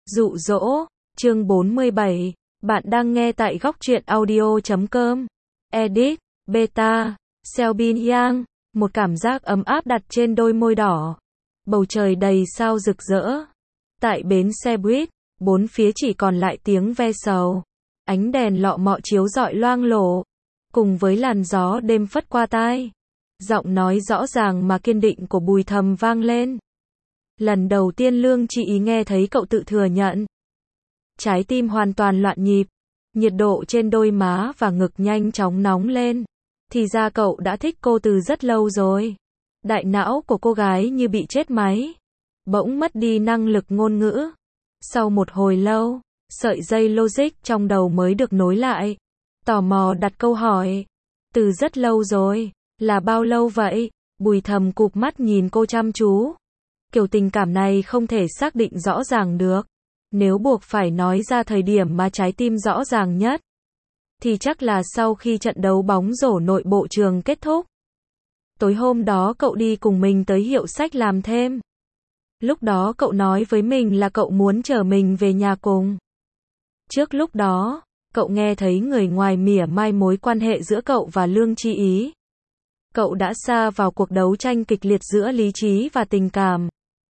Dụ dỗ, chương 47, bạn đang nghe tại góc truyện audio.com. Edit, Beta, Selbin Yang, một cảm giác ấm áp đặt trên đôi môi đỏ. Bầu trời đầy sao rực rỡ. Tại bến xe buýt, bốn phía chỉ còn lại tiếng ve sầu. Ánh đèn lọ mọ chiếu rọi loang lổ, cùng với làn gió đêm phất qua tai. Giọng nói rõ ràng mà kiên định của Bùi Thầm vang lên. Lần đầu tiên Lương Tri Ý nghe thấy cậu tự thừa nhận. Trái tim hoàn toàn loạn nhịp, nhiệt độ trên đôi má và ngực nhanh chóng nóng lên. Thì ra cậu đã thích cô từ rất lâu rồi. Đại não của cô gái như bị chết máy, bỗng mất đi năng lực ngôn ngữ. Sau một hồi lâu, sợi dây logic trong đầu mới được nối lại. Tò mò đặt câu hỏi. Từ rất lâu rồi, là bao lâu vậy? Bùi Thầm cụp mắt nhìn cô chăm chú. Kiểu tình cảm này không thể xác định rõ ràng được. Nếu buộc phải nói ra thời điểm mà trái tim rõ ràng nhất, thì chắc là sau khi trận đấu bóng rổ nội bộ trường kết thúc. Tối hôm đó cậu đi cùng mình tới hiệu sách làm thêm. Lúc đó cậu nói với mình là cậu muốn chở mình về nhà cùng. Trước lúc đó, cậu nghe thấy người ngoài mỉa mai mối quan hệ giữa cậu và Lương Tri Ý. Cậu đã sa vào cuộc đấu tranh kịch liệt giữa lý trí và tình cảm.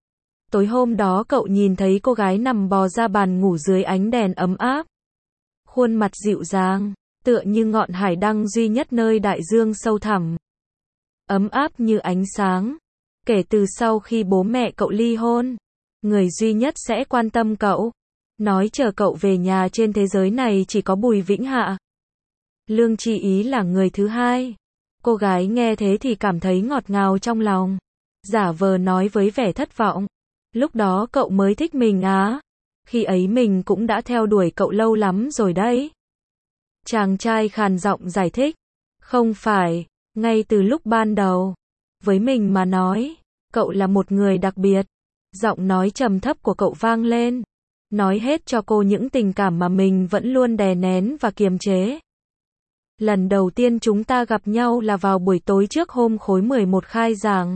Tối hôm đó cậu nhìn thấy cô gái nằm bò ra bàn ngủ dưới ánh đèn ấm áp. Khuôn mặt dịu dàng, tựa như ngọn hải đăng duy nhất nơi đại dương sâu thẳm. Ấm áp như ánh sáng. Kể từ sau khi bố mẹ cậu ly hôn, người duy nhất sẽ quan tâm cậu, nói chờ cậu về nhà trên thế giới này chỉ có Bùi Vĩnh Hạ. Lương Tri Ý là người thứ hai. Cô gái nghe thế thì cảm thấy ngọt ngào trong lòng. Giả vờ nói với vẻ thất vọng. Lúc đó cậu mới thích mình á. Khi ấy mình cũng đã theo đuổi cậu lâu lắm rồi đấy. Chàng trai khàn giọng giải thích. Không phải, ngay từ lúc ban đầu. Với mình mà nói, cậu là một người đặc biệt. Giọng nói trầm thấp của cậu vang lên. Nói hết cho cô những tình cảm mà mình vẫn luôn đè nén và kiềm chế. Lần đầu tiên chúng ta gặp nhau là vào buổi tối trước hôm khối 11 khai giảng.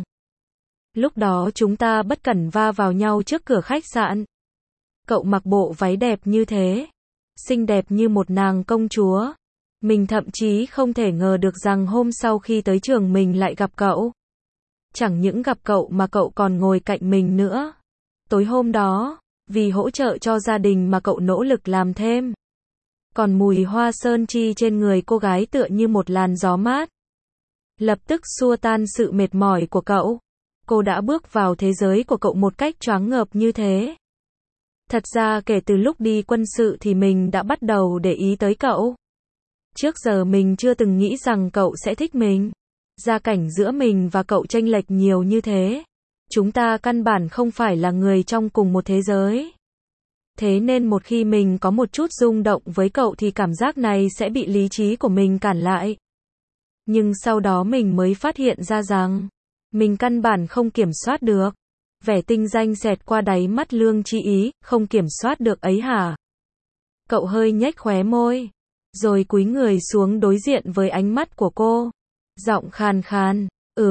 Lúc đó chúng ta bất cẩn va vào nhau trước cửa khách sạn. Cậu mặc bộ váy đẹp như thế, xinh đẹp như một nàng công chúa. Mình thậm chí không thể ngờ được rằng hôm sau khi tới trường mình lại gặp cậu. Chẳng những gặp cậu mà cậu còn ngồi cạnh mình nữa. Tối hôm đó, vì hỗ trợ cho gia đình mà cậu nỗ lực làm thêm. Còn mùi hoa sơn chi trên người cô gái tựa như một làn gió mát. Lập tức xua tan sự mệt mỏi của cậu. Cô đã bước vào thế giới của cậu một cách choáng ngợp như thế. Thật ra kể từ lúc đi quân sự thì mình đã bắt đầu để ý tới cậu. Trước giờ mình chưa từng nghĩ rằng cậu sẽ thích mình. Gia cảnh giữa mình và cậu chênh lệch nhiều như thế. Chúng ta căn bản không phải là người trong cùng một thế giới. Thế nên một khi mình có một chút rung động với cậu thì cảm giác này sẽ bị lý trí của mình cản lại. Nhưng sau đó mình mới phát hiện ra rằng mình căn bản không kiểm soát được. Vẻ tinh danh xẹt qua đáy mắt Lương Tri Ý, không kiểm soát được ấy hả? Cậu hơi nhếch khóe môi, rồi cúi người xuống đối diện với ánh mắt của cô. Giọng khàn khàn,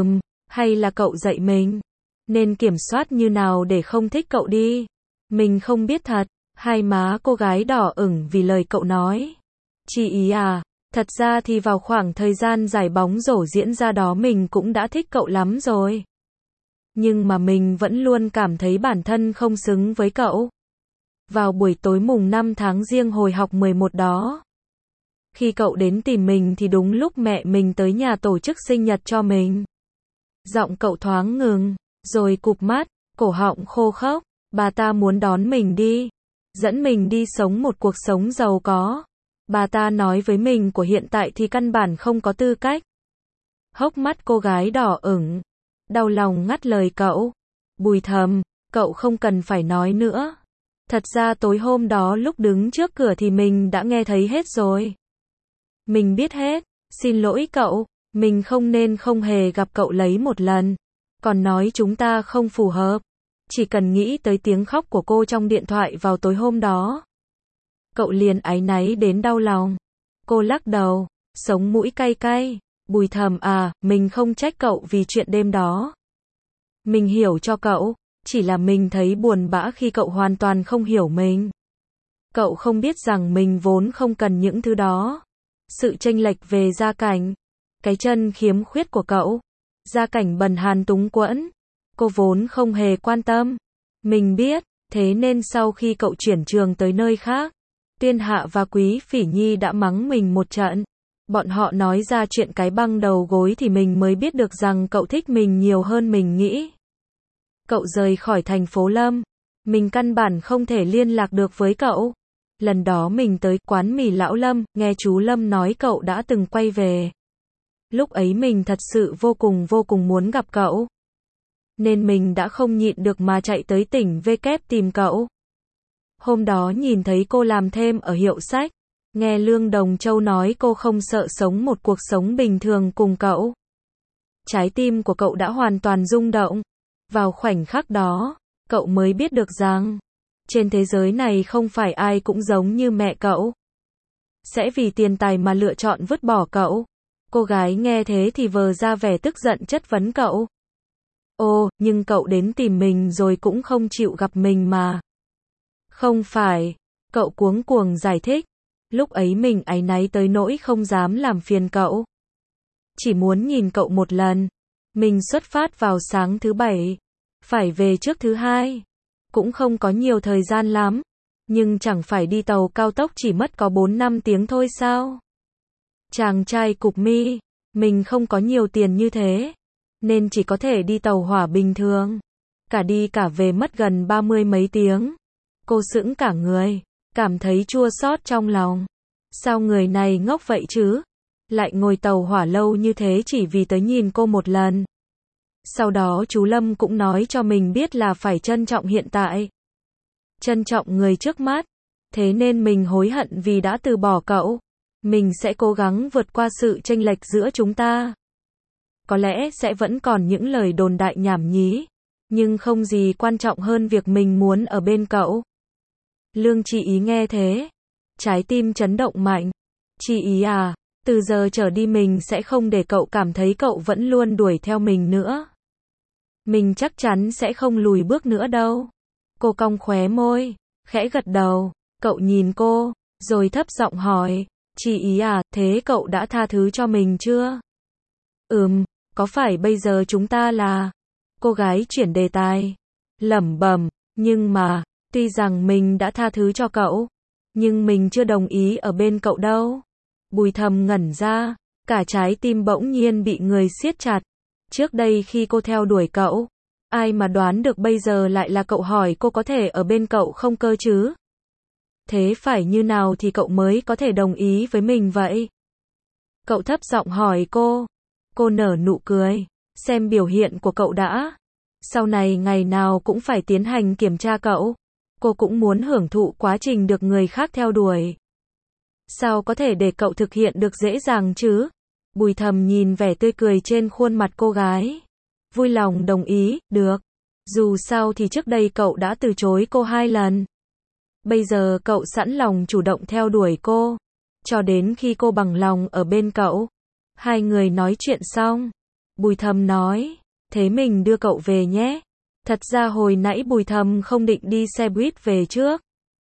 hay là cậu dạy mình nên kiểm soát như nào để không thích cậu đi? Mình không biết thật. Hai má cô gái đỏ ửng vì lời cậu nói. Tri Ý à, thật ra thì vào khoảng thời gian giải bóng rổ diễn ra đó mình cũng đã thích cậu lắm rồi. Nhưng mà mình vẫn luôn cảm thấy bản thân không xứng với cậu. Vào buổi tối mùng 5 tháng Giêng hồi học 11 đó, khi cậu đến tìm mình thì đúng lúc mẹ mình tới nhà tổ chức sinh nhật cho mình. Giọng cậu thoáng ngừng, rồi cụp mắt, cổ họng khô khốc. Bà ta muốn đón mình đi, dẫn mình đi sống một cuộc sống giàu có. Bà ta nói với mình của hiện tại thì căn bản không có tư cách. Hốc mắt cô gái đỏ ửng, đau lòng ngắt lời cậu. Bùi Thầm, cậu không cần phải nói nữa. Thật ra tối hôm đó lúc đứng trước cửa thì mình đã nghe thấy hết rồi. Mình biết hết, xin lỗi cậu, mình không nên không hề gặp cậu lấy một lần. Còn nói chúng ta không phù hợp. Chỉ cần nghĩ tới tiếng khóc của cô trong điện thoại vào tối hôm đó, cậu liền áy náy đến đau lòng. Cô lắc đầu, sống mũi cay cay. Bùi Thầm à, mình không trách cậu vì chuyện đêm đó. Mình hiểu cho cậu, Chỉ là mình thấy buồn bã khi cậu hoàn toàn không hiểu mình. Cậu không biết rằng mình vốn không cần những thứ đó. Sự chênh lệch về gia cảnh, cái chân khiếm khuyết của cậu, gia cảnh bần hàn túng quẫn, cô vốn không hề quan tâm. Mình biết, thế nên sau khi cậu chuyển trường tới nơi khác, Tuyên Hạ và Quý Phỉ Nhi đã mắng mình một trận. Bọn họ nói ra chuyện cái băng đầu gối thì mình mới biết được rằng cậu thích mình nhiều hơn mình nghĩ. Cậu rời khỏi thành phố Lâm, mình căn bản không thể liên lạc được với cậu. Lần đó mình tới quán mì Lão Lâm, nghe chú Lâm nói cậu đã từng quay về. Lúc ấy mình thật sự vô cùng muốn gặp cậu. Nên mình đã không nhịn được mà chạy tới tỉnh V kép tìm cậu. Hôm đó nhìn thấy cô làm thêm ở hiệu sách, nghe Lương Đồng Châu nói cô không sợ sống một cuộc sống bình thường cùng cậu. Trái tim của cậu đã hoàn toàn rung động. Vào khoảnh khắc đó, cậu mới biết được rằng, trên thế giới này không phải ai cũng giống như mẹ cậu. Sẽ vì tiền tài mà lựa chọn vứt bỏ cậu. Cô gái nghe thế thì vờ ra vẻ tức giận chất vấn cậu. Ồ, nhưng cậu đến tìm mình rồi cũng không chịu gặp mình mà. Không phải, cậu cuống cuồng giải thích. Lúc ấy mình áy náy tới nỗi không dám làm phiền cậu. Chỉ muốn nhìn cậu một lần. Mình xuất phát vào sáng thứ Bảy, phải về trước thứ Hai. Cũng không có nhiều thời gian lắm, nhưng chẳng phải đi tàu cao tốc chỉ mất có 4-5 tiếng thôi sao? Chàng trai cụp mi, mình không có nhiều tiền như thế, nên chỉ có thể đi tàu hỏa bình thường. Cả đi cả về mất gần 30 mấy tiếng. Cô sững cả người, cảm thấy chua xót trong lòng. Sao người này ngốc vậy chứ? Lại ngồi tàu hỏa lâu như thế chỉ vì tới nhìn cô một lần. Sau đó chú Lâm cũng nói cho mình biết là phải trân trọng hiện tại. Trân trọng người trước mắt. Thế nên mình hối hận vì đã từ bỏ cậu. Mình sẽ cố gắng vượt qua sự chênh lệch giữa chúng ta. Có lẽ sẽ vẫn còn những lời đồn đại nhảm nhí, nhưng không gì quan trọng hơn việc mình muốn ở bên cậu. Lương Chị Ý nghe thế, trái tim chấn động mạnh. Chị Ý à, từ giờ trở đi mình sẽ không để cậu cảm thấy cậu vẫn luôn đuổi theo mình nữa. Mình chắc chắn sẽ không lùi bước nữa đâu. Cô cong khóe môi, khẽ gật đầu. Cậu nhìn cô, rồi thấp giọng hỏi, chị Ý à, thế cậu đã tha thứ cho mình chưa? Có phải bây giờ chúng ta là... Cô gái chuyển đề tài, lẩm bẩm, nhưng mà, tuy rằng mình đã tha thứ cho cậu, nhưng mình chưa đồng ý ở bên cậu đâu. Bùi Thầm ngẩn ra, cả trái tim bỗng nhiên bị người siết chặt. Trước đây khi cô theo đuổi cậu, ai mà đoán được bây giờ lại là cậu hỏi cô có thể ở bên cậu không cơ chứ? Thế phải như nào thì cậu mới có thể đồng ý với mình vậy? Cậu thấp giọng hỏi cô. Cô nở nụ cười, xem biểu hiện của cậu đã. Sau này ngày nào cũng phải tiến hành kiểm tra cậu. Cô cũng muốn hưởng thụ quá trình được người khác theo đuổi. Sao có thể để cậu thực hiện được dễ dàng chứ? Bùi Thầm nhìn vẻ tươi cười trên khuôn mặt cô gái. Vui lòng đồng ý, được. Dù sao thì trước đây cậu đã từ chối cô 2 lần. Bây giờ cậu sẵn lòng chủ động theo đuổi cô. Cho đến khi cô bằng lòng ở bên cậu. Hai người nói chuyện xong. Bùi Thầm nói, thế mình đưa cậu về nhé. Thật ra hồi nãy Bùi Thầm không định đi xe buýt về trước.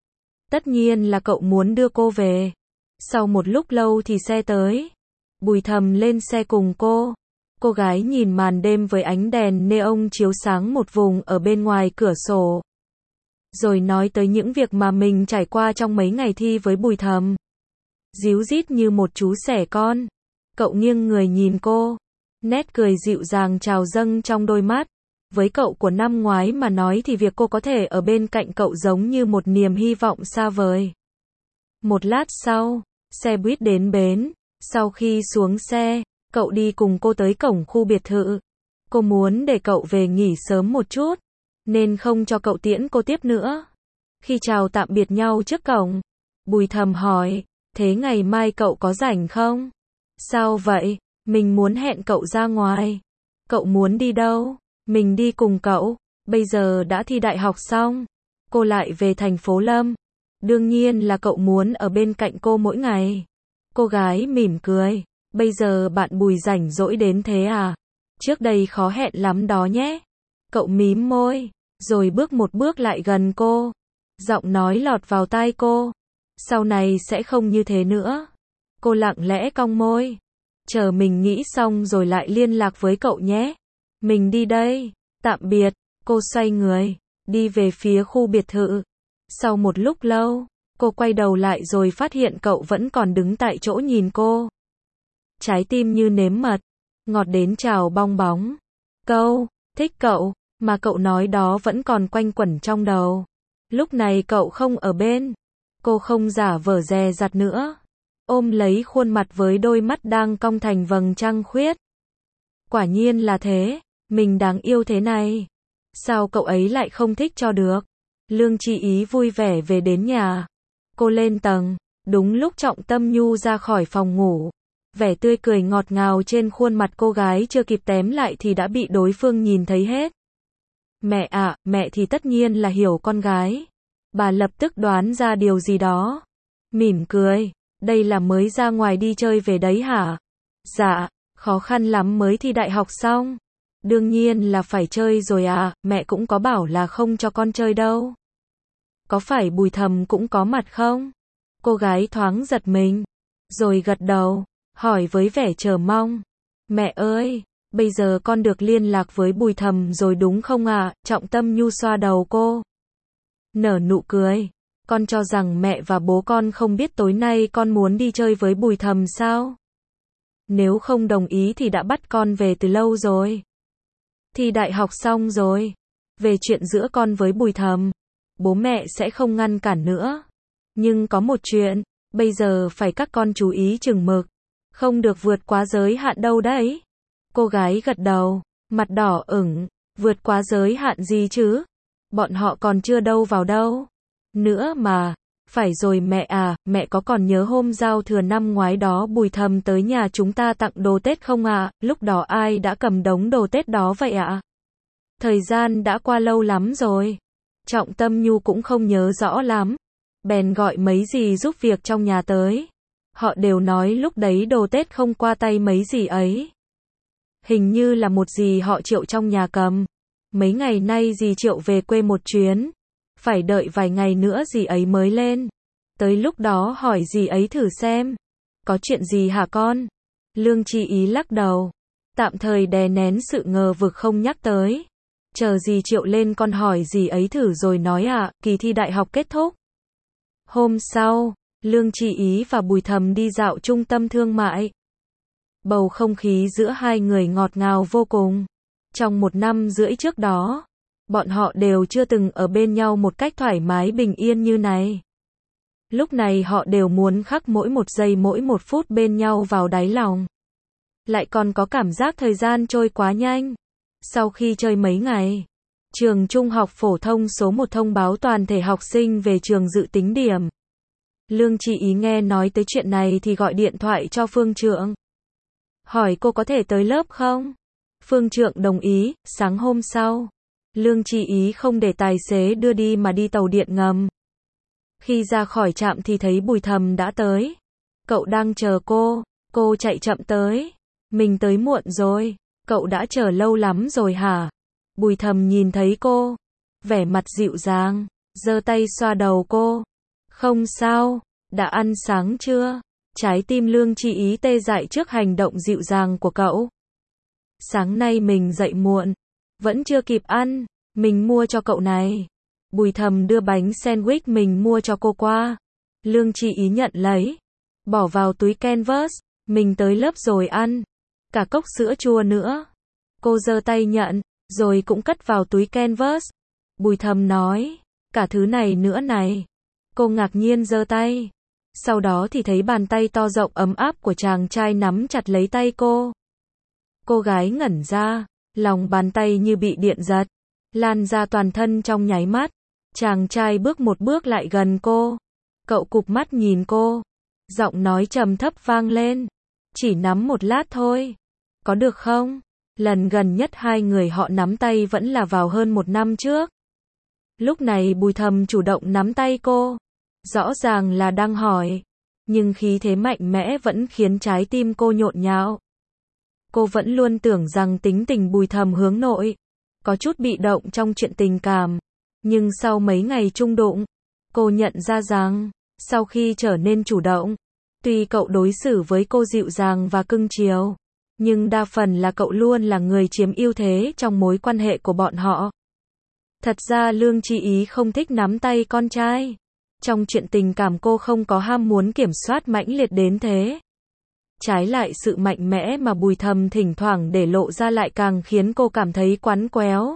Tất nhiên là cậu muốn đưa cô về. Sau một lúc lâu thì xe tới. Bùi Thầm lên xe cùng cô. Cô gái nhìn màn đêm với ánh đèn neon chiếu sáng một vùng ở bên ngoài cửa sổ. Rồi nói tới những việc mà mình trải qua trong mấy ngày thi với Bùi Thầm. Díu dít như một chú sẻ con. Cậu nghiêng người nhìn cô. Nét cười dịu dàng trào dâng trong đôi mắt. Với cậu của năm ngoái mà nói thì việc cô có thể ở bên cạnh cậu giống như một niềm hy vọng xa vời. Một lát sau, xe buýt đến bến. Sau khi xuống xe, cậu đi cùng cô tới cổng khu biệt thự. Cô muốn để cậu về nghỉ sớm một chút, nên không cho cậu tiễn cô tiếp nữa. Khi chào tạm biệt nhau trước cổng, Bùi Thầm hỏi, thế ngày mai cậu có rảnh không? Sao vậy? Mình muốn hẹn cậu ra ngoài. Cậu muốn đi đâu? Mình đi cùng cậu. Bây giờ đã thi đại học xong. Cô lại về thành phố Lâm. Đương nhiên là cậu muốn ở bên cạnh cô mỗi ngày. Cô gái mỉm cười. Bây giờ bạn Bùi rảnh rỗi đến thế à? Trước đây khó hẹn lắm đó nhé. Cậu mím môi. rồi bước một bước lại gần cô. Giọng nói lọt vào tai cô. Sau này sẽ không như thế nữa. Cô lặng lẽ cong môi. Chờ mình nghĩ xong rồi lại liên lạc với cậu nhé. Mình đi đây. Tạm biệt. Cô xoay người, đi về phía khu biệt thự. Sau một lúc lâu, cô quay đầu lại rồi phát hiện cậu vẫn còn đứng tại chỗ nhìn cô. Trái tim như nếm mật, ngọt đến trào bong bóng. Câu, thích cậu, mà cậu nói đó vẫn còn quanh quẩn trong đầu. Lúc này cậu không ở bên. Cô không giả vờ dè dặt nữa. Ôm lấy khuôn mặt với đôi mắt đang cong thành vầng trăng khuyết. Quả nhiên là thế, mình đáng yêu thế này. Sao cậu ấy lại không thích cho được? Lương Chi Ý vui vẻ về đến nhà. Cô lên tầng, đúng lúc Trọng Tâm Nhu ra khỏi phòng ngủ. Vẻ tươi cười ngọt ngào trên khuôn mặt cô gái chưa kịp tém lại thì đã bị đối phương nhìn thấy hết. Mẹ ạ, mẹ thì tất nhiên là hiểu con gái. Bà lập tức đoán ra điều gì đó. Mỉm cười, đây là mới ra ngoài đi chơi về đấy hả? Dạ, khó khăn lắm mới thi đại học xong. Đương nhiên là phải chơi rồi à, mẹ cũng có bảo là không cho con chơi đâu. Có phải Bùi Thầm cũng có mặt không? Cô gái thoáng giật mình, rồi gật đầu, hỏi với vẻ chờ mong. Mẹ ơi, bây giờ con được liên lạc với Bùi Thầm rồi đúng không ạ? Trọng Tâm Nhu xoa đầu cô. Nở nụ cười. Con cho rằng mẹ và bố con không biết tối nay con muốn đi chơi với Bùi Thầm sao? Nếu không đồng ý thì đã bắt con về từ lâu rồi. Thi đại học xong rồi. Về chuyện giữa con với Bùi Thầm, bố mẹ sẽ không ngăn cản nữa. Nhưng có một chuyện, bây giờ phải các con chú ý chừng mực. Không được vượt quá giới hạn đâu đấy. Cô gái gật đầu, mặt đỏ ửng. Vượt quá giới hạn gì chứ? Bọn họ còn chưa đâu vào đâu. Nữa mà. Phải rồi mẹ à, mẹ có còn nhớ hôm giao thừa năm ngoái đó Bùi Thầm tới nhà chúng ta tặng đồ Tết không ạ? Lúc đó ai đã cầm đống đồ Tết đó vậy ạ? Thời gian đã qua lâu lắm rồi. Trọng Tâm Nhu cũng không nhớ rõ lắm. Bèn gọi mấy dì giúp việc trong nhà tới. Họ đều nói lúc đấy đồ Tết không qua tay mấy dì ấy. Hình như là một dì họ Triệu trong nhà cầm. Mấy ngày nay dì Triệu về quê một chuyến. Phải đợi vài ngày nữa dì ấy mới lên. Tới lúc đó hỏi dì ấy thử xem. Có chuyện gì hả con? Lương Chi Ý lắc đầu. Tạm thời đè nén sự ngờ vực không nhắc tới. Chờ dì Triệu lên con hỏi dì ấy thử rồi nói ạ, kỳ thi đại học kết thúc. Hôm sau, Lương Chi Ý và Bùi Thầm đi dạo trung tâm thương mại. Bầu không khí giữa hai người ngọt ngào vô cùng. Trong 1 năm rưỡi trước đó, bọn họ đều chưa từng ở bên nhau một cách thoải mái bình yên như này. Lúc này họ đều muốn khắc mỗi một giây mỗi một phút bên nhau vào đáy lòng. Lại còn có cảm giác thời gian trôi quá nhanh. Sau khi chơi mấy ngày, trường trung học phổ thông số 1 thông báo toàn thể học sinh về trường dự tính điểm. Lương Chi Ý nghe nói tới chuyện này thì gọi điện thoại cho Phương Trượng. Hỏi cô có thể tới lớp không? Phương Trượng đồng ý. Sáng hôm sau, Lương Chi Ý không để tài xế đưa đi mà đi tàu điện ngầm. Khi ra khỏi trạm thì thấy Bùi Thầm đã tới. Cậu đang chờ cô chạy chậm tới. Mình tới muộn rồi, cậu đã chờ lâu lắm rồi hả? Bùi Thầm nhìn thấy cô, vẻ mặt dịu dàng, giơ tay xoa đầu cô. Không sao, đã ăn sáng chưa? Trái tim Lương Chi Ý tê dại trước hành động dịu dàng của cậu. Sáng nay mình dậy muộn, vẫn chưa kịp ăn, mình mua cho cậu này. Bùi Thầm đưa bánh sandwich mình mua cho cô qua. Lương Chi Ý nhận lấy, bỏ vào túi canvas, mình tới lớp rồi ăn. Cả cốc sữa chua nữa. Cô giơ tay nhận, rồi cũng cất vào túi canvas. Bùi Thầm nói, cả thứ này nữa này. Cô ngạc nhiên giơ tay. Sau đó thì thấy bàn tay to rộng ấm áp của chàng trai nắm chặt lấy tay cô. Cô gái ngẩn ra, lòng bàn tay như bị điện giật, lan ra toàn thân trong nháy mắt. Chàng trai bước một bước lại gần cô. Cậu cụp mắt nhìn cô. Giọng nói trầm thấp vang lên. Chỉ nắm một lát thôi. Có được không? Lần gần nhất hai người họ nắm tay vẫn là vào hơn 1 năm trước. Lúc này Bùi Thầm chủ động nắm tay cô. Rõ ràng là đang hỏi. Nhưng khí thế mạnh mẽ vẫn khiến trái tim cô nhộn nhạo. Cô vẫn luôn tưởng rằng tính tình Bùi Thầm hướng nội. có chút bị động trong chuyện tình cảm. Nhưng sau mấy ngày chung đụng, cô nhận ra rằng, sau khi trở nên chủ động, tuy cậu đối xử với cô dịu dàng và cưng chiều, nhưng đa phần là cậu luôn là người chiếm ưu thế trong mối quan hệ của bọn họ. Thật ra Lương Chi Ý không thích nắm tay con trai. Trong chuyện tình cảm cô không có ham muốn kiểm soát mãnh liệt đến thế. Trái lại sự mạnh mẽ mà Bùi Thầm thỉnh thoảng để lộ ra lại càng khiến cô cảm thấy quắn quéo.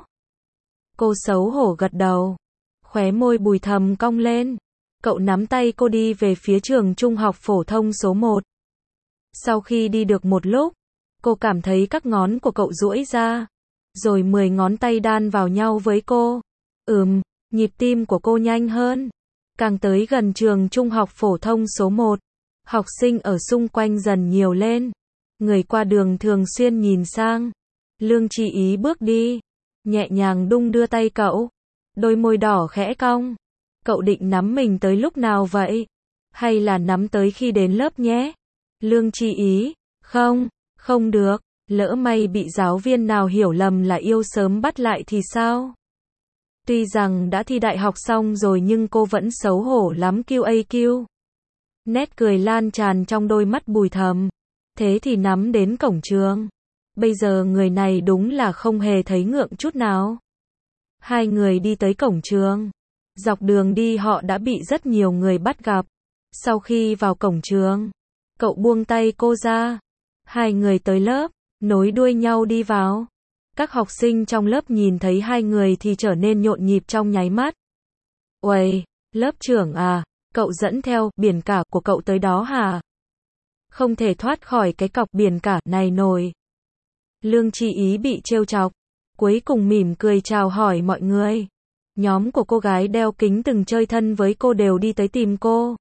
Cô xấu hổ gật đầu. Khóe môi Bùi Thầm cong lên. Cậu nắm tay cô đi về phía trường trung học phổ thông số 1. Sau khi đi được một lúc, cô cảm thấy các ngón của cậu duỗi ra, rồi 10 ngón tay đan vào nhau với cô. Nhịp tim của cô nhanh hơn. Càng tới gần trường trung học phổ thông số 1, học sinh ở xung quanh dần nhiều lên. Người qua đường thường xuyên nhìn sang. Lương Chi Ý bước đi, nhẹ nhàng đung đưa tay cậu. Đôi môi đỏ khẽ cong. Cậu định nắm mình tới lúc nào vậy? Hay là nắm tới khi đến lớp nhé? Lương Chi Ý, không được, lỡ may bị giáo viên nào hiểu lầm là yêu sớm bắt lại thì sao? Tuy rằng đã thi đại học xong rồi nhưng cô vẫn xấu hổ lắm QAQ. Nét cười lan tràn trong đôi mắt Bùi Thầm. Thế thì nắm đến cổng trường. Bây giờ người này đúng là không hề thấy ngượng chút nào. Hai người đi tới cổng trường. Dọc đường đi họ đã bị rất nhiều người bắt gặp. Sau khi vào cổng trường, cậu buông tay cô ra. Hai người tới lớp, nối đuôi nhau đi vào. Các học sinh trong lớp nhìn thấy hai người thì trở nên nhộn nhịp trong nháy mắt. Uầy, lớp trưởng à, cậu dẫn theo biển cả của cậu tới đó hả? Không thể thoát khỏi cái cọc biển cả này nổi. Lương Chi Ý bị trêu chọc, cuối cùng mỉm cười chào hỏi mọi người. Nhóm của cô gái đeo kính từng chơi thân với cô đều đi tới tìm cô.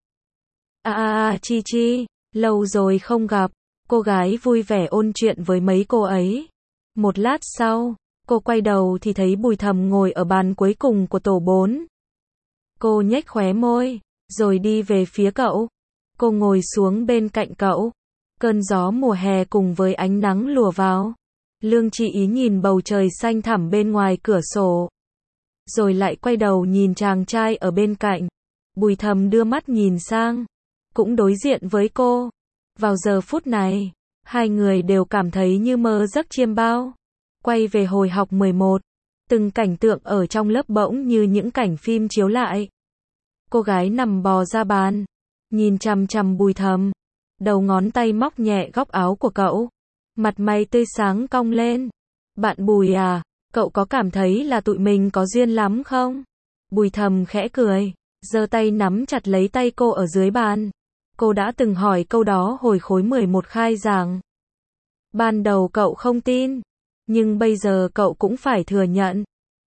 Chi Chi, lâu rồi không gặp. Cô gái vui vẻ ôn chuyện với mấy cô ấy. Một lát sau, cô quay đầu thì thấy Bùi Thầm ngồi ở bàn cuối cùng của tổ 4. Cô nhếch khóe môi, rồi đi về phía cậu. Cô ngồi xuống bên cạnh cậu. Cơn gió mùa hè cùng với ánh nắng lùa vào. Lương Chi Ý nhìn bầu trời xanh thẳm bên ngoài cửa sổ. Rồi lại quay đầu nhìn chàng trai ở bên cạnh. Bùi Thầm đưa mắt nhìn sang, cũng đối diện với cô. Vào giờ phút này, hai người đều cảm thấy như mơ giấc chiêm bao. Quay về hồi học 11, từng cảnh tượng ở trong lớp bỗng như những cảnh phim chiếu lại. Cô gái nằm bò ra bàn, nhìn chằm chằm Bùi Thầm, đầu ngón tay móc nhẹ góc áo của cậu. Mặt mày tươi sáng cong lên. Bạn Bùi à, cậu có cảm thấy là tụi mình có duyên lắm không? Bùi Thầm khẽ cười, giơ tay nắm chặt lấy tay cô ở dưới bàn. Cô đã từng hỏi câu đó hồi khối 11 khai giảng. Ban đầu cậu không tin, nhưng bây giờ cậu cũng phải thừa nhận.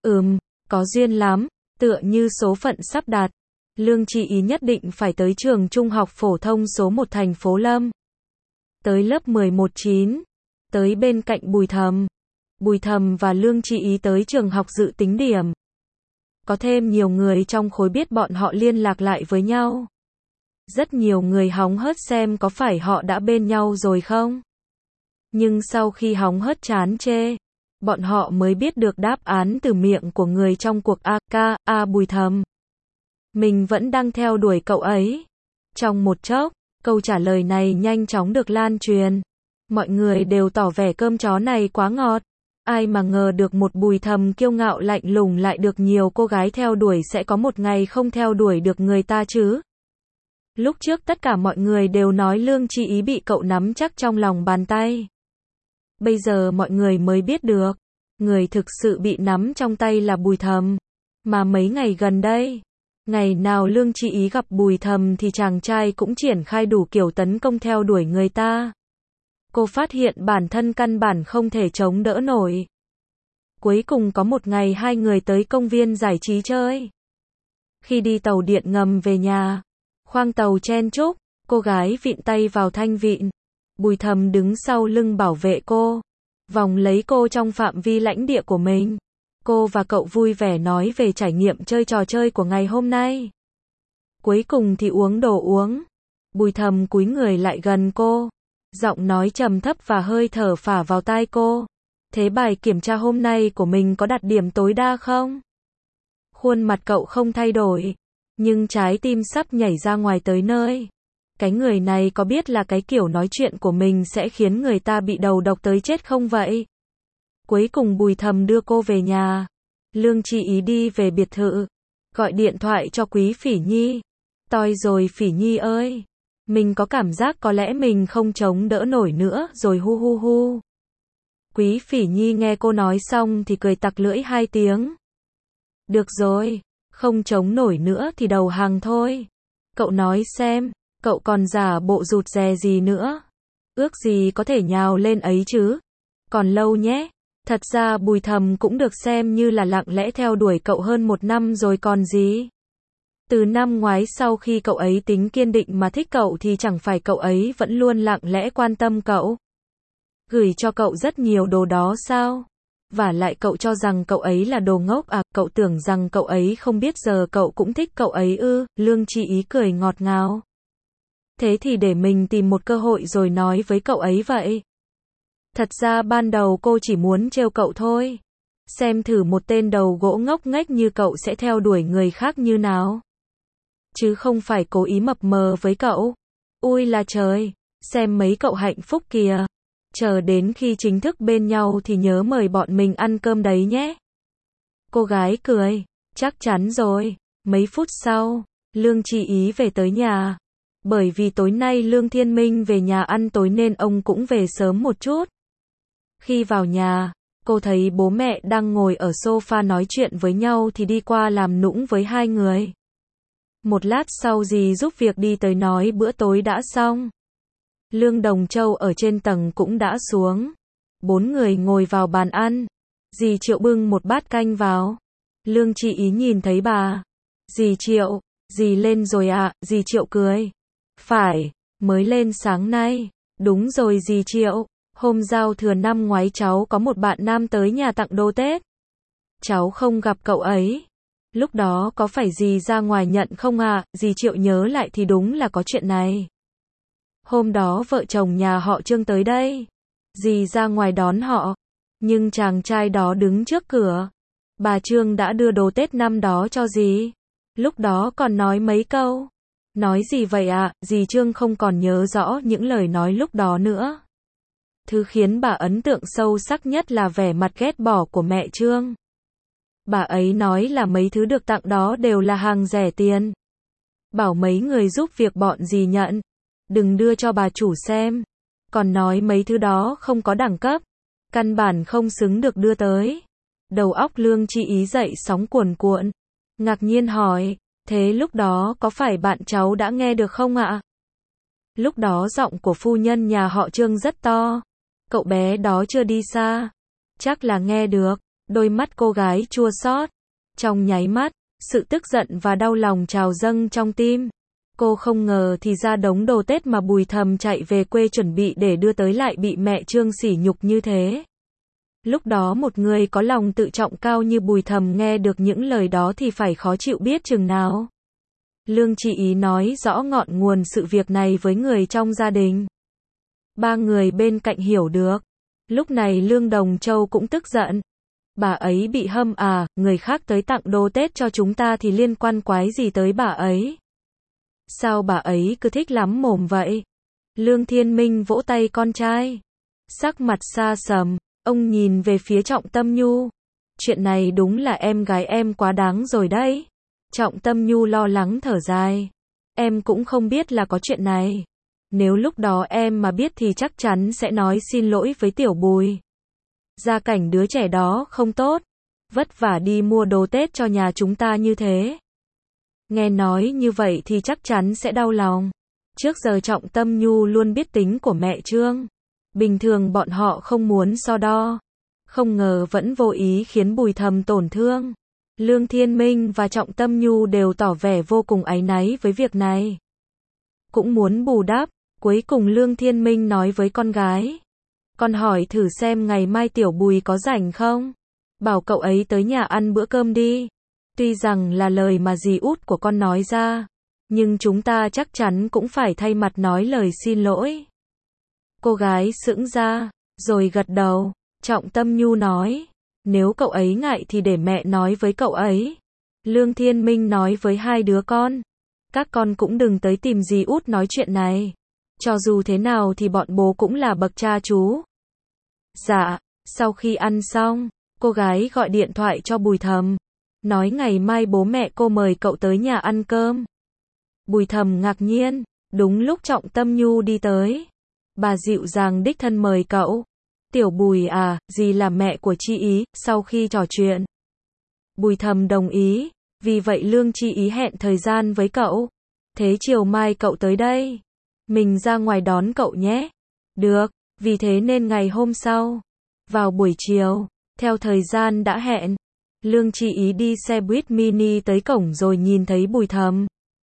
Có duyên lắm, tựa như số phận sắp đặt. Lương Chi Ý nhất định phải tới trường trung học phổ thông số 1 thành phố Lâm. Tới lớp 11-9, tới bên cạnh Bùi Thầm. Bùi Thầm và Lương Chi Ý tới trường học dự tính điểm. Có thêm nhiều người trong khối biết bọn họ liên lạc lại với nhau. Rất nhiều người hóng hớt xem có phải họ đã bên nhau rồi không. Nhưng sau khi hóng hớt chán chê, bọn họ mới biết được đáp án từ miệng của người trong cuộc Bùi Thầm. Mình vẫn đang theo đuổi cậu ấy. Trong một chốc, câu trả lời này nhanh chóng được lan truyền. Mọi người đều tỏ vẻ cơm chó này quá ngọt. Ai mà ngờ được một Bùi Thầm kiêu ngạo lạnh lùng lại được nhiều cô gái theo đuổi sẽ có một ngày không theo đuổi được người ta chứ. Lúc trước tất cả mọi người đều nói Lương Chi Ý bị cậu nắm chắc trong lòng bàn tay. Bây giờ mọi người mới biết được, người thực sự bị nắm trong tay là Bùi Thầm. Mà mấy ngày gần đây, ngày nào Lương Chi Ý gặp Bùi Thầm thì chàng trai cũng triển khai đủ kiểu tấn công theo đuổi người ta. Cô phát hiện bản thân căn bản không thể chống đỡ nổi. Cuối cùng có một ngày hai người tới công viên giải trí chơi. Khi đi tàu điện ngầm về nhà, khoang tàu chen chúc, cô gái vịn tay vào thanh vịn. Bùi Thầm đứng sau lưng bảo vệ cô, vòng lấy cô trong phạm vi lãnh địa của mình. Cô và cậu vui vẻ nói về trải nghiệm chơi trò chơi của ngày hôm nay. Cuối cùng thì uống đồ uống. Bùi Thầm cúi người lại gần cô, giọng nói trầm thấp và hơi thở phả vào tai cô. Thế bài kiểm tra hôm nay của mình có đạt điểm tối đa không? Khuôn mặt cậu không thay đổi, nhưng trái tim sắp nhảy ra ngoài tới nơi. Cái người này có biết là cái kiểu nói chuyện của mình sẽ khiến người ta bị đầu độc tới chết không vậy? Cuối cùng Bùi Thầm đưa cô về nhà. Lương Chi Ý đi về biệt thự, gọi điện thoại cho Quý Phỉ Nhi. Toi rồi Phỉ Nhi ơi, mình có cảm giác có lẽ mình không chống đỡ nổi nữa rồi hu hu hu. Quý Phỉ Nhi nghe cô nói xong thì cười tặc lưỡi 2 tiếng. Được rồi, không chống nổi nữa thì đầu hàng thôi. Cậu nói xem, cậu còn giả bộ rụt rè gì nữa? Ước gì có thể nhào lên ấy chứ? Còn lâu nhé. Thật ra Bùi Thầm cũng được xem như là lặng lẽ theo đuổi cậu hơn 1 năm rồi còn gì. Từ năm ngoái sau khi cậu ấy tính kiên định mà thích cậu thì chẳng phải cậu ấy vẫn luôn lặng lẽ quan tâm cậu. Gửi cho cậu rất nhiều đồ đó sao? Và lại cậu cho rằng cậu ấy là đồ ngốc à? Cậu tưởng rằng cậu ấy không biết giờ cậu cũng thích cậu ấy ư? Lương Chi Ý cười ngọt ngào. Thế thì để mình tìm một cơ hội rồi nói với cậu ấy vậy. Thật ra ban đầu cô chỉ muốn trêu cậu thôi. Xem thử một tên đầu gỗ ngốc nghếch như cậu sẽ theo đuổi người khác như nào. Chứ không phải cố ý mập mờ với cậu. Ui là trời, xem mấy cậu hạnh phúc kìa. Chờ đến khi chính thức bên nhau thì nhớ mời bọn mình ăn cơm đấy nhé. Cô gái cười, chắc chắn rồi. Mấy phút sau, Lương Chi Ý về tới nhà. Bởi vì tối nay Lương Thiên Minh về nhà ăn tối nên ông cũng về sớm một chút. Khi vào nhà, cô thấy bố mẹ đang ngồi ở sofa nói chuyện với nhau thì đi qua làm nũng với 2 người. Một lát sau dì giúp việc đi tới nói bữa tối đã xong. Lương Đồng Châu ở trên tầng cũng đã xuống. 4 người ngồi vào bàn ăn. Dì Triệu bưng một bát canh vào. Lương Chi Ý nhìn thấy bà. Dì Triệu, dì lên rồi ạ? Dì Triệu cười. Phải, mới lên sáng nay. Đúng rồi dì Triệu, hôm giao thừa năm ngoái cháu có một bạn nam tới nhà tặng đồ Tết. Cháu không gặp cậu ấy. Lúc đó có phải dì ra ngoài nhận không ạ? Dì Triệu nhớ lại thì đúng là có chuyện này. Hôm đó vợ chồng nhà họ Trương tới đây. Dì ra ngoài đón họ. Nhưng chàng trai đó đứng trước cửa. Bà Trương đã đưa đồ Tết năm đó cho dì. Lúc đó còn nói mấy câu. Nói gì vậy ạ? Dì Trương không còn nhớ rõ những lời nói lúc đó nữa. Thứ khiến bà ấn tượng sâu sắc nhất là vẻ mặt ghét bỏ của mẹ Trương. Bà ấy nói là mấy thứ được tặng đó đều là hàng rẻ tiền. Bảo mấy người giúp việc bọn dì nhận. Đừng đưa cho bà chủ xem. Còn nói mấy thứ đó không có đẳng cấp. Căn bản không xứng được đưa tới. Đầu óc Lương Chi Ý dậy sóng cuồn cuộn. Ngạc nhiên hỏi, thế lúc đó có phải bạn cháu đã nghe được không ạ? Lúc đó giọng của phu nhân nhà họ Trương rất to. Cậu bé đó chưa đi xa. Chắc là nghe được. Đôi mắt cô gái chua xót. Trong nháy mắt, sự tức giận và đau lòng trào dâng trong tim. Cô không ngờ thì ra đống đồ Tết mà Bùi Thầm chạy về quê chuẩn bị để đưa tới lại bị mẹ Trương sỉ nhục như thế. Lúc đó một người có lòng tự trọng cao như Bùi Thầm nghe được những lời đó thì phải khó chịu biết chừng nào. Lương Chi Ý nói rõ ngọn nguồn sự việc này với người trong gia đình. 3 người bên cạnh hiểu được. Lúc này Lương Đồng Châu cũng tức giận. Bà ấy bị hâm à, người khác tới tặng đồ Tết cho chúng ta thì liên quan quái gì tới bà ấy? Sao bà ấy cứ thích lắm mồm vậy? Lương Thiên Minh vỗ tay con trai. Sắc mặt xa sầm, ông nhìn về phía Trọng Tâm Nhu. Chuyện này đúng là em gái em quá đáng rồi đấy. Trọng Tâm Nhu lo lắng thở dài. Em cũng không biết là có chuyện này. Nếu lúc đó em mà biết thì chắc chắn sẽ nói xin lỗi với Tiểu Bùi. Gia cảnh đứa trẻ đó không tốt. Vất vả đi mua đồ Tết cho nhà chúng ta như thế. Nghe nói như vậy thì chắc chắn sẽ đau lòng. Trước giờ Trọng Tâm Nhu luôn biết tính của mẹ Trương. Bình thường bọn họ không muốn so đo. Không ngờ vẫn vô ý khiến Bùi Thầm tổn thương. Lương Thiên Minh và Trọng Tâm Nhu đều tỏ vẻ vô cùng áy náy với việc này. Cũng muốn bù đắp. Cuối cùng Lương Thiên Minh nói với con gái. Con hỏi thử xem ngày mai Tiểu Bùi có rảnh không? Bảo cậu ấy tới nhà ăn bữa cơm đi. Tuy rằng là lời mà dì út của con nói ra. Nhưng chúng ta chắc chắn cũng phải thay mặt nói lời xin lỗi. Cô gái sững ra, rồi gật đầu. Trọng Tâm Nhu nói, nếu cậu ấy ngại thì để mẹ nói với cậu ấy. Lương Thiên Minh nói với hai đứa con, các con cũng đừng tới tìm dì út nói chuyện này. Cho dù thế nào thì bọn bố cũng là bậc cha chú. Dạ, sau khi ăn xong, cô gái gọi điện thoại cho Bùi Thầm, nói ngày mai bố mẹ cô mời cậu tới nhà ăn cơm. Bùi Thầm ngạc nhiên, đúng lúc Trọng Tâm Nhu đi tới. Bà dịu dàng đích thân mời cậu. Tiểu Bùi à, dì là mẹ của Chi Ý. Sau khi trò chuyện, Bùi Thầm đồng ý, vì vậy Lương Chi Ý hẹn thời gian với cậu. Thế chiều mai cậu tới đây, mình ra ngoài đón cậu nhé. Được, vì thế nên ngày hôm sau, vào buổi chiều, theo thời gian đã hẹn, Lương Chi Ý đi xe buýt mini tới cổng rồi nhìn thấy Bùi Thầm.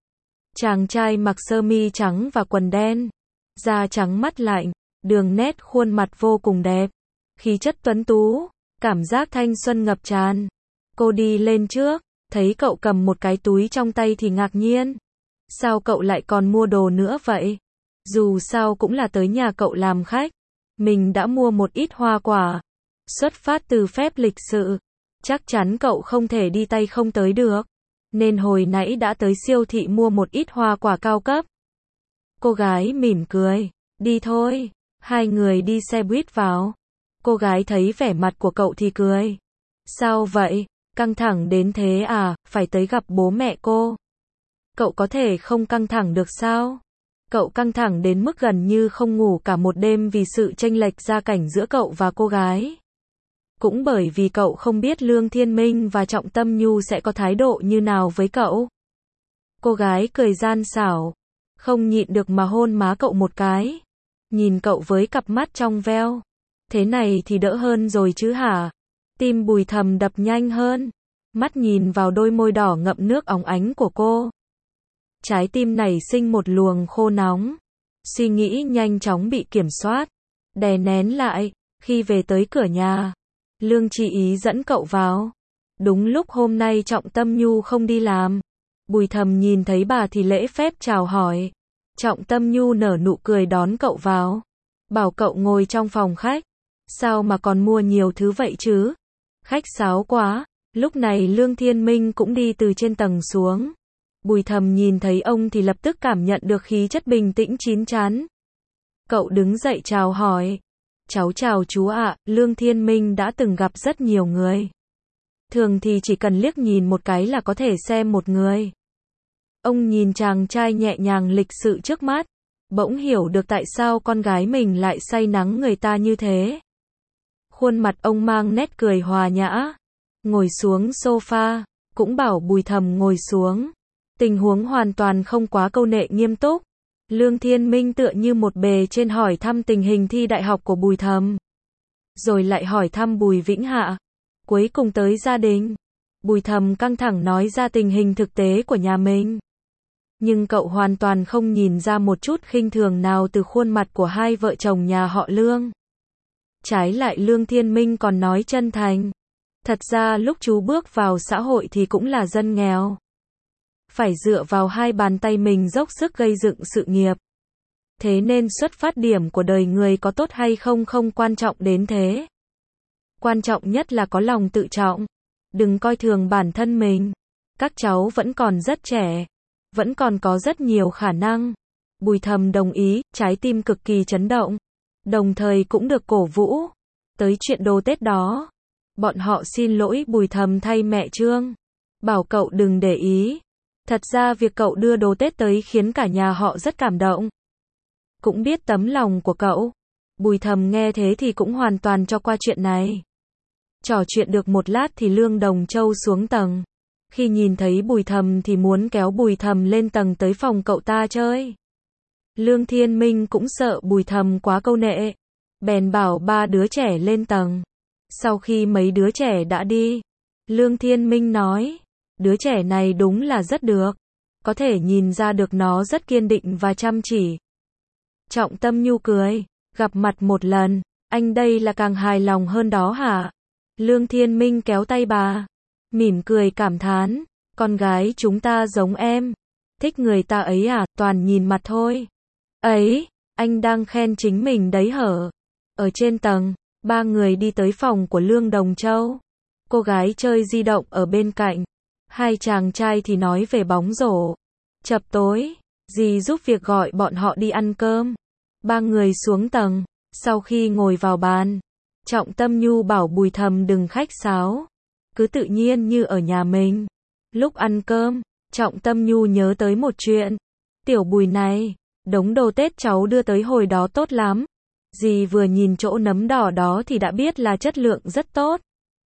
Chàng trai mặc sơ mi trắng và quần đen, da trắng mắt lạnh, đường nét khuôn mặt vô cùng đẹp, khí chất tuấn tú, cảm giác thanh xuân ngập tràn. Cô đi lên trước, thấy cậu cầm một cái túi trong tay thì ngạc nhiên. Sao cậu lại còn mua đồ nữa vậy? Dù sao cũng là tới nhà cậu làm khách. Mình đã mua một ít hoa quả. Xuất phát từ phép lịch sự. Chắc chắn cậu không thể đi tay không tới được. Nên hồi nãy đã tới siêu thị mua một ít hoa quả cao cấp. Cô gái mỉm cười. Đi thôi. Hai người đi xe buýt vào. Cô gái thấy vẻ mặt của cậu thì cười. Sao vậy? Căng thẳng đến thế à? Phải tới gặp bố mẹ cô. Cậu có thể không căng thẳng được sao? Cậu căng thẳng đến mức gần như không ngủ cả một đêm vì sự chênh lệch gia cảnh giữa cậu và cô gái. Cũng bởi vì cậu không biết Lương Thiên Minh và Trọng Tâm Nhu sẽ có thái độ như nào với cậu. Cô gái cười gian xảo, không nhịn được mà hôn má cậu một cái. Nhìn cậu với cặp mắt trong veo. Thế này thì đỡ hơn rồi chứ hả? Tim Bùi Thầm đập nhanh hơn. Mắt nhìn vào đôi môi đỏ ngậm nước óng ánh của cô. Trái tim nảy sinh một luồng khô nóng. Suy nghĩ nhanh chóng bị kiểm soát, đè nén lại. Khi về tới cửa nhà, Lương Chi Ý dẫn cậu vào. Đúng lúc hôm nay Trọng Tâm Nhu không đi làm. Bùi Thầm nhìn thấy bà thì lễ phép chào hỏi. Trọng Tâm Nhu nở nụ cười đón cậu vào. Bảo cậu ngồi trong phòng khách. Sao mà còn mua nhiều thứ vậy chứ? Khách sáo quá. Lúc này Lương Thiên Minh cũng đi từ trên tầng xuống. Bùi Thầm nhìn thấy ông thì lập tức cảm nhận được khí chất bình tĩnh chín chắn. Cậu đứng dậy chào hỏi. Cháu chào chú ạ, Lương Thiên Minh đã từng gặp rất nhiều người. Thường thì chỉ cần liếc nhìn một cái là có thể xem một người. Ông nhìn chàng trai nhẹ nhàng lịch sự trước mắt. Bỗng hiểu được tại sao con gái mình lại say nắng người ta như thế. Khuôn mặt ông mang nét cười hòa nhã. Ngồi xuống sofa, cũng bảo Bùi Thầm ngồi xuống. Tình huống hoàn toàn không quá câu nệ nghiêm túc. Lương Thiên Minh tựa như một bề trên hỏi thăm tình hình thi đại học của Bùi Thầm. Rồi lại hỏi thăm Bùi Vĩnh Hạ. Cuối cùng tới gia đình. Bùi Thầm căng thẳng nói ra tình hình thực tế của nhà mình. Nhưng cậu hoàn toàn không nhìn ra một chút khinh thường nào từ khuôn mặt của hai vợ chồng nhà họ Lương. Trái lại Lương Thiên Minh còn nói chân thành. Thật ra lúc chú bước vào xã hội thì cũng là dân nghèo. Phải dựa vào hai bàn tay mình dốc sức gây dựng sự nghiệp. Thế nên xuất phát điểm của đời người có tốt hay không không quan trọng đến thế. Quan trọng nhất là có lòng tự trọng. Đừng coi thường bản thân mình. Các cháu vẫn còn rất trẻ. Vẫn còn có rất nhiều khả năng. Bùi Thầm đồng ý, trái tim cực kỳ chấn động. Đồng thời cũng được cổ vũ. Tới chuyện đồ Tết đó. Bọn họ xin lỗi Bùi Thầm thay mẹ Trương. Bảo cậu đừng để ý. Thật ra việc cậu đưa đồ Tết tới khiến cả nhà họ rất cảm động. Cũng biết tấm lòng của cậu. Bùi Thầm nghe thế thì cũng hoàn toàn cho qua chuyện này. Trò chuyện được một lát thì Lương Đồng Châu xuống tầng. Khi nhìn thấy Bùi Thầm thì muốn kéo Bùi Thầm lên tầng tới phòng cậu ta chơi. Lương Thiên Minh cũng sợ Bùi Thầm quá câu nệ. Bèn bảo ba đứa trẻ lên tầng. Sau khi mấy đứa trẻ đã đi, Lương Thiên Minh nói. Đứa trẻ này đúng là rất được. Có thể nhìn ra được nó rất kiên định và chăm chỉ. Trọng Tâm Nhu cười. Gặp mặt một lần, anh đây là càng hài lòng hơn đó hả? Lương Thiên Minh kéo tay bà. Mỉm cười cảm thán. Con gái chúng ta giống em. Thích người ta ấy à? Toàn nhìn mặt thôi. Ấy, anh đang khen chính mình đấy hở? Ở trên tầng, Ba người đi tới phòng của Lương Đồng Châu. Cô gái chơi di động ở bên cạnh. Hai chàng trai thì nói về bóng rổ. Chập tối, dì giúp việc gọi bọn họ đi ăn cơm. Ba người xuống tầng. Sau khi ngồi vào bàn, Trọng Tâm Nhu bảo Bùi Thầm đừng khách sáo. Cứ tự nhiên như ở nhà mình. Lúc ăn cơm, Trọng Tâm Nhu nhớ tới một chuyện. Tiểu Bùi này, đống đồ Tết cháu đưa tới hồi đó tốt lắm. Dì vừa nhìn chỗ nấm đỏ đó thì đã biết là chất lượng rất tốt.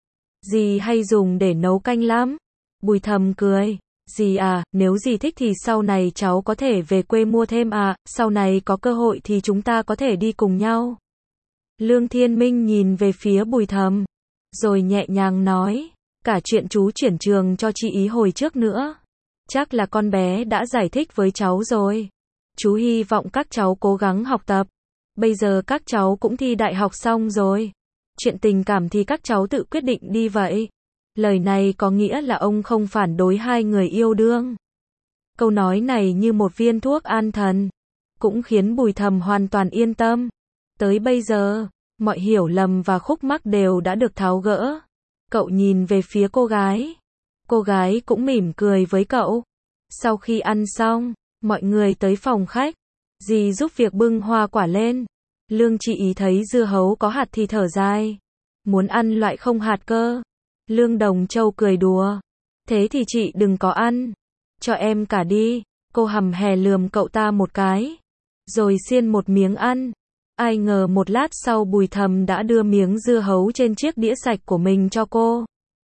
Dì hay dùng để nấu canh lắm. Bùi Thầm cười. Dì à, nếu dì thích thì sau này cháu có thể về quê mua thêm à, sau này có cơ hội thì chúng ta có thể đi cùng nhau. Lương Thiên Minh nhìn về phía Bùi Thầm, rồi nhẹ nhàng nói, cả chuyện chú chuyển trường cho chị ý hồi trước nữa. Chắc là con bé đã giải thích với cháu rồi. Chú hy vọng các cháu cố gắng học tập. Bây giờ các cháu cũng thi đại học xong rồi. Chuyện tình cảm thì các cháu tự quyết định đi vậy. Lời này có nghĩa là ông không phản đối hai người yêu đương. Câu nói này như một viên thuốc an thần, cũng khiến Bùi Thầm hoàn toàn yên tâm. Tới bây giờ, mọi hiểu lầm và khúc mắc đều đã được tháo gỡ. Cậu nhìn về phía cô gái. Cô gái cũng mỉm cười với cậu. Sau khi ăn xong, mọi người tới phòng khách. Dì giúp việc bưng hoa quả lên. Lương chị ý thấy dưa hấu có hạt thì thở dài. Muốn ăn loại không hạt cơ. Lương Đồng Châu cười đùa. Thế thì chị đừng có ăn. Cho em cả đi. Cô hầm hè lườm cậu ta một cái. Rồi xiên một miếng ăn. Ai ngờ một lát sau Bùi Thầm đã đưa miếng dưa hấu trên chiếc đĩa sạch của mình cho cô.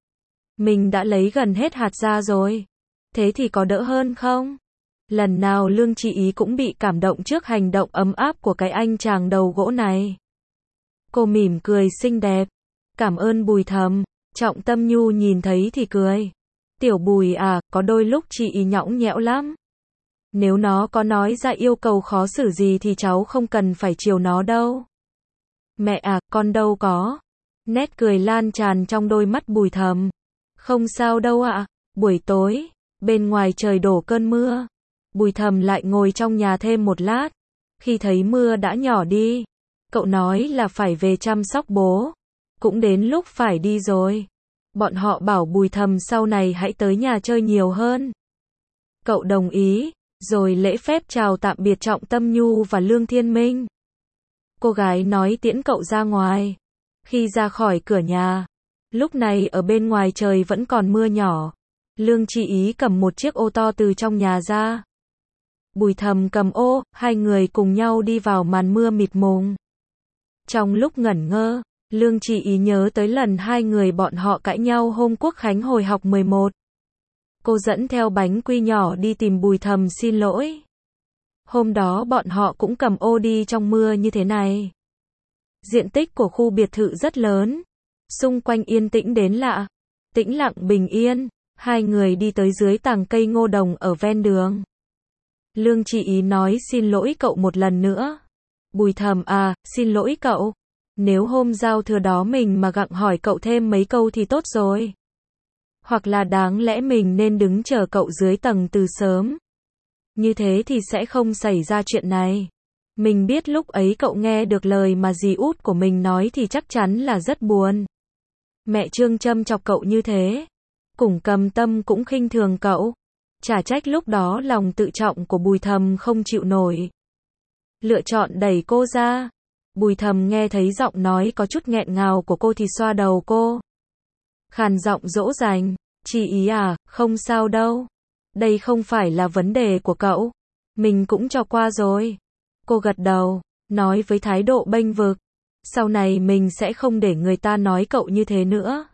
Mình đã lấy gần hết hạt ra rồi. Thế thì có đỡ hơn không? Lần nào Lương chị ý cũng bị cảm động trước hành động ấm áp của cái anh chàng đầu gỗ này. Cô mỉm cười xinh đẹp. Cảm ơn Bùi Thầm. Trọng Tâm Nhu nhìn thấy thì cười. Tiểu Bùi à, có đôi lúc chị ý nhõng nhẽo lắm. Nếu nó có nói ra yêu cầu khó xử gì thì cháu không cần phải chiều nó đâu. Mẹ à, con đâu có. Nét cười lan tràn trong đôi mắt Bùi Thầm. Không sao đâu ạ. Buổi tối, bên ngoài trời đổ cơn mưa. Bùi Thầm lại ngồi trong nhà thêm một lát. Khi thấy mưa đã nhỏ đi, cậu nói là phải về chăm sóc bố. Cũng đến lúc phải đi rồi. Bọn họ bảo Bùi Thầm sau này hãy tới nhà chơi nhiều hơn. Cậu đồng ý, rồi lễ phép chào tạm biệt Trọng Tâm Nhu và Lương Thiên Minh. Cô gái nói tiễn cậu ra ngoài. Khi ra khỏi cửa nhà, lúc này ở bên ngoài trời vẫn còn mưa nhỏ. Lương Chi Ý cầm một chiếc ô to từ trong nhà ra. Bùi Thầm cầm ô, hai người cùng nhau đi vào màn mưa mịt mùng. Trong lúc ngẩn ngơ, Lương Chi Ý nhớ tới lần hai người bọn họ cãi nhau hôm Quốc Khánh hồi học 11. Cô dẫn theo bánh quy nhỏ đi tìm Bùi Thầm xin lỗi. Hôm đó bọn họ cũng cầm ô đi trong mưa như thế này. Diện tích của khu biệt thự rất lớn. Xung quanh yên tĩnh đến lạ. Tĩnh lặng bình yên. Hai người đi tới dưới tàng cây ngô đồng ở ven đường. Lương Chi Ý nói xin lỗi cậu một lần nữa. Bùi Thầm à, xin lỗi cậu. Nếu hôm giao thừa đó mình mà gặng hỏi cậu thêm mấy câu thì tốt rồi. Hoặc là đáng lẽ mình nên đứng chờ cậu dưới tầng từ sớm. Như thế thì sẽ không xảy ra chuyện này. Mình biết lúc ấy cậu nghe được lời mà dì út của mình nói thì chắc chắn là rất buồn. Mẹ Trương châm chọc cậu như thế. Cùng Cầm Tâm cũng khinh thường cậu. Chả trách lúc đó lòng tự trọng của Bùi Thầm không chịu nổi. Lựa chọn đẩy cô ra. Bùi Thầm nghe thấy giọng nói có chút nghẹn ngào của cô thì xoa đầu cô. Khàn giọng dỗ dành. Chị Ý à, không sao đâu. Đây không phải là vấn đề của cậu. Mình cũng cho qua rồi. Cô gật đầu, nói với thái độ bênh vực. Sau này mình sẽ không để người ta nói cậu như thế nữa.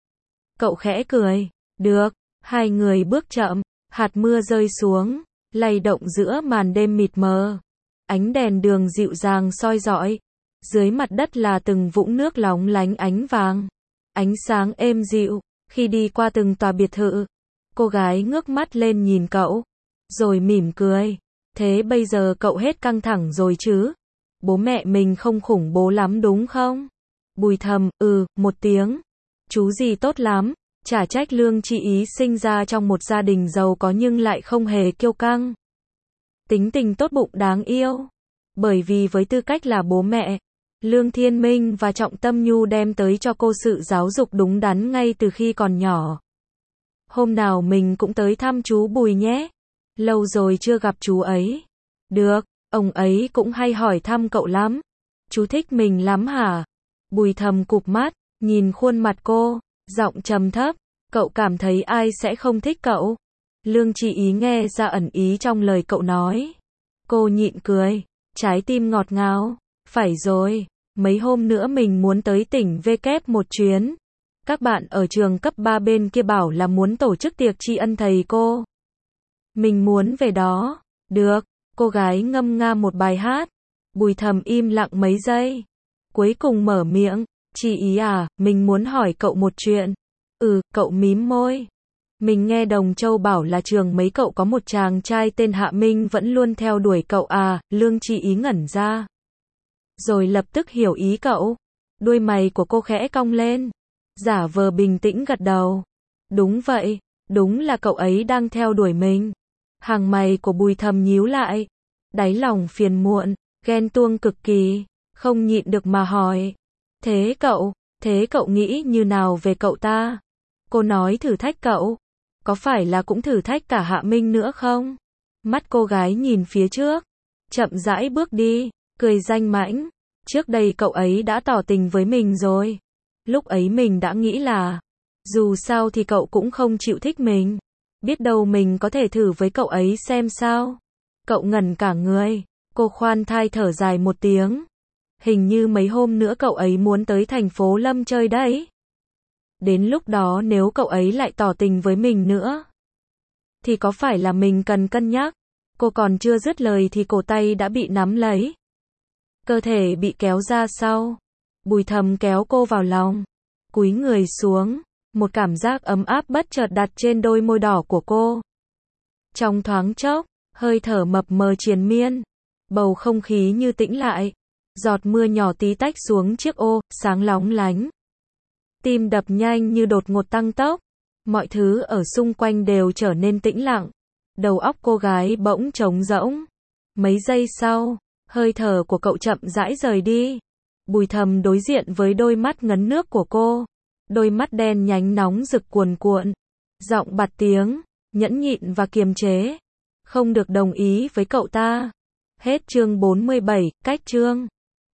Cậu khẽ cười. Được. Hai người bước chậm. Hạt mưa rơi xuống, lay động giữa màn đêm mịt mờ. Ánh đèn đường dịu dàng soi rọi. Dưới mặt đất là từng vũng nước lóng lánh ánh vàng. Ánh sáng êm dịu. Khi đi qua từng tòa biệt thự, cô gái ngước mắt lên nhìn cậu, rồi mỉm cười. Thế bây giờ cậu hết căng thẳng rồi chứ? Bố mẹ mình không khủng bố lắm đúng không? Bùi Thầm, một tiếng. Chú gì tốt lắm. Chả trách Lương Chi Ý sinh ra trong một gia đình giàu có nhưng lại không hề kiêu căng. Tính tình tốt bụng đáng yêu. Bởi vì với tư cách là bố mẹ, Lương Thiên Minh và Trọng Tâm Nhu đem tới cho cô sự giáo dục đúng đắn ngay từ khi còn nhỏ. Hôm nào mình cũng tới thăm chú Bùi nhé. Lâu rồi chưa gặp chú ấy. Được, ông ấy cũng hay hỏi thăm cậu lắm. Chú thích mình lắm hả? Bùi thầm cụp mắt, nhìn khuôn mặt cô, giọng trầm thấp. Cậu cảm thấy ai sẽ không thích cậu? Lương Chỉ Ý nghe ra ẩn ý trong lời cậu nói. Cô nhịn cười, trái tim ngọt ngào. Phải rồi, mấy hôm nữa mình muốn tới tỉnh V một chuyến. Các bạn ở trường cấp 3 bên kia bảo là muốn tổ chức tiệc tri ân thầy cô. Mình muốn về đó. Được, cô gái ngâm nga một bài hát. Bùi thầm im lặng mấy giây. Cuối cùng mở miệng. Chỉ Ý à, mình muốn hỏi cậu một chuyện. Cậu mím môi. Mình nghe Đồng Châu bảo là trường mấy cậu có một chàng trai tên Hạ Minh vẫn luôn theo đuổi cậu à, Lương Chỉ Ý ngẩn ra. Rồi lập tức hiểu ý cậu. Đuôi mày của cô khẽ cong lên. Giả vờ bình tĩnh gật đầu. Đúng vậy, đúng là cậu ấy đang theo đuổi mình. Hàng mày của Bùi thầm nhíu lại. Đáy lòng phiền muộn, ghen tuông cực kỳ, không nhịn được mà hỏi. Thế cậu nghĩ như nào về cậu ta? Cô nói thử thách cậu. Có phải là cũng thử thách cả Hạ Minh nữa không? Mắt cô gái nhìn phía trước. Chậm rãi bước đi, cười danh mãnh. Trước đây cậu ấy đã tỏ tình với mình rồi. Lúc ấy mình đã nghĩ là, dù sao thì cậu cũng không chịu thích mình. Biết đâu mình có thể thử với cậu ấy xem sao. Cậu ngẩn cả người. Cô khoan thai thở dài một tiếng. Hình như mấy hôm nữa cậu ấy muốn tới thành phố Lâm chơi đấy. Đến lúc đó nếu cậu ấy lại tỏ tình với mình nữa, thì có phải là mình cần cân nhắc? Cô còn chưa dứt lời thì cổ tay đã bị nắm lấy. Cơ thể bị kéo ra sau. Bùi thầm kéo cô vào lòng. Cúi người xuống. Một cảm giác ấm áp bất chợt đặt trên đôi môi đỏ của cô. Trong thoáng chốc, hơi thở mập mờ triền miên. Bầu không khí như tĩnh lại. Giọt mưa nhỏ tí tách xuống chiếc ô, sáng lóng lánh. Tim đập nhanh như đột ngột tăng tốc. Mọi thứ ở xung quanh đều trở nên tĩnh lặng. Đầu óc cô gái bỗng trống rỗng. Mấy giây sau, hơi thở của cậu chậm rãi rời đi. Bùi thầm đối diện với đôi mắt ngấn nước của cô. Đôi mắt đen nhánh nóng rực cuồn cuộn. Giọng bạt tiếng, nhẫn nhịn và kiềm chế. Không được đồng ý với cậu ta. Hết chương 47, cách chương.